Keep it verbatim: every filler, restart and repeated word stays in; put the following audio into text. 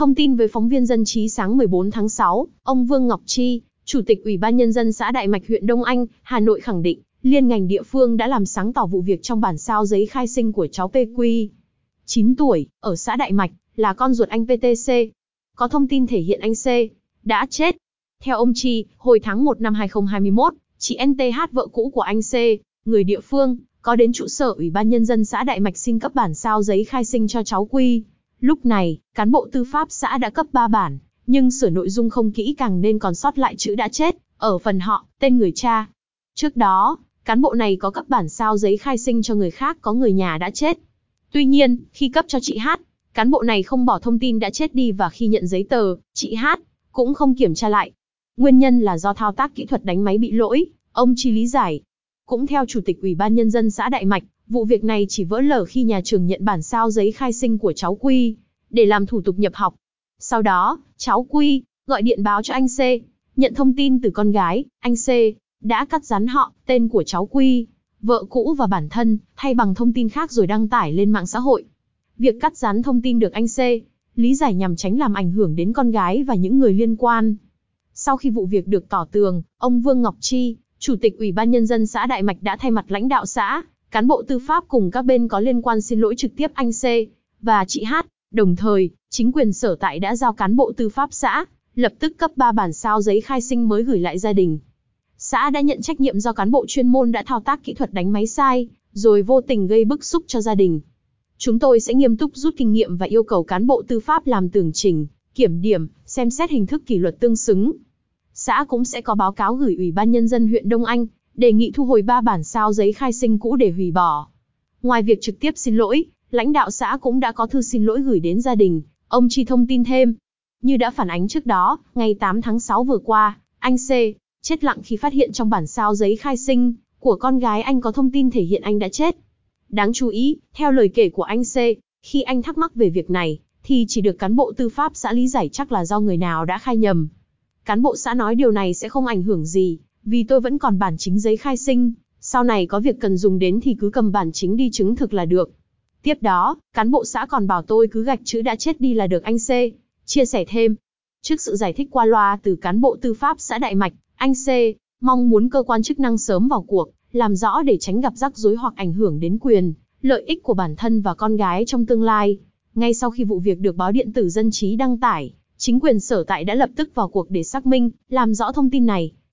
Thông tin với phóng viên Dân trí sáng mười bốn tháng sáu, ông Vương Ngọc Chi, Chủ tịch Ủy ban Nhân dân xã Đại Mạch huyện Đông Anh, Hà Nội khẳng định, liên ngành địa phương đã làm sáng tỏ vụ việc trong bản sao giấy khai sinh của cháu pê quy, chín tuổi, ở xã Đại Mạch, là con ruột anh pê tê xê. Có thông tin thể hiện anh C. đã chết. Theo ông Chi, hồi tháng một năm hai nghìn không trăm hai mươi mốt, chị en tê hát vợ cũ của anh C., người địa phương, có đến trụ sở Ủy ban Nhân dân xã Đại Mạch xin cấp bản sao giấy khai sinh cho cháu Quy. Lúc này, cán bộ tư pháp xã đã cấp ba bản, nhưng sửa nội dung không kỹ càng nên còn sót lại chữ đã chết, ở phần họ, tên người cha. Trước đó, cán bộ này có cấp bản sao giấy khai sinh cho người khác có người nhà đã chết. Tuy nhiên, khi cấp cho chị Hát, cán bộ này không bỏ thông tin đã chết đi và khi nhận giấy tờ, chị Hát cũng không kiểm tra lại. Nguyên nhân là do thao tác kỹ thuật đánh máy bị lỗi, ông Chi lý giải. Cũng theo Chủ tịch Ủy ban Nhân dân xã Đại Mạch, vụ việc này chỉ vỡ lở khi nhà trường nhận bản sao giấy khai sinh của cháu Quy, để làm thủ tục nhập học. Sau đó, cháu Quy gọi điện báo cho anh C, nhận thông tin từ con gái, anh C đã cắt dán họ, tên của cháu Quy, vợ cũ và bản thân, thay bằng thông tin khác rồi đăng tải lên mạng xã hội. Việc cắt dán thông tin được anh C lý giải nhằm tránh làm ảnh hưởng đến con gái và những người liên quan. Sau khi vụ việc được tỏ tường, ông Vương Ngọc Chi, Chủ tịch Ủy ban Nhân dân xã Đại Mạch đã thay mặt lãnh đạo xã, cán bộ tư pháp cùng các bên có liên quan xin lỗi trực tiếp anh C và chị Hát. Đồng thời, chính quyền sở tại đã giao cán bộ tư pháp xã lập tức cấp ba bản sao giấy khai sinh mới gửi lại gia đình. Xã đã nhận trách nhiệm do cán bộ chuyên môn đã thao tác kỹ thuật đánh máy sai, rồi vô tình gây bức xúc cho gia đình. Chúng tôi sẽ nghiêm túc rút kinh nghiệm và yêu cầu cán bộ tư pháp làm tường trình, kiểm điểm, xem xét hình thức kỷ luật tương xứng. Xã cũng sẽ có báo cáo gửi Ủy ban Nhân dân huyện Đông Anh, đề nghị thu hồi ba bản sao giấy khai sinh cũ để hủy bỏ. Ngoài việc trực tiếp xin lỗi, lãnh đạo xã cũng đã có thư xin lỗi gửi đến gia đình. Ông Chi thông tin thêm, như đã phản ánh trước đó, ngày tám tháng sáu vừa qua, anh C chết lặng khi phát hiện trong bản sao giấy khai sinh của con gái anh có thông tin thể hiện anh đã chết. Đáng chú ý, theo lời kể của anh C, khi anh thắc mắc về việc này, thì chỉ được cán bộ tư pháp xã lý giải chắc là do người nào đã khai nhầm. Cán bộ xã nói điều này sẽ không ảnh hưởng gì, vì tôi vẫn còn bản chính giấy khai sinh, sau này có việc cần dùng đến thì cứ cầm bản chính đi chứng thực là được. Tiếp đó, cán bộ xã còn bảo tôi cứ gạch chữ đã chết đi là được anh C. Chia sẻ thêm, trước sự giải thích qua loa từ cán bộ tư pháp xã Đại Mạch, anh C mong muốn cơ quan chức năng sớm vào cuộc, làm rõ để tránh gặp rắc rối hoặc ảnh hưởng đến quyền, lợi ích của bản thân và con gái trong tương lai. Ngay sau khi vụ việc được báo điện tử Dân trí đăng tải, chính quyền sở tại đã lập tức vào cuộc để xác minh, làm rõ thông tin này.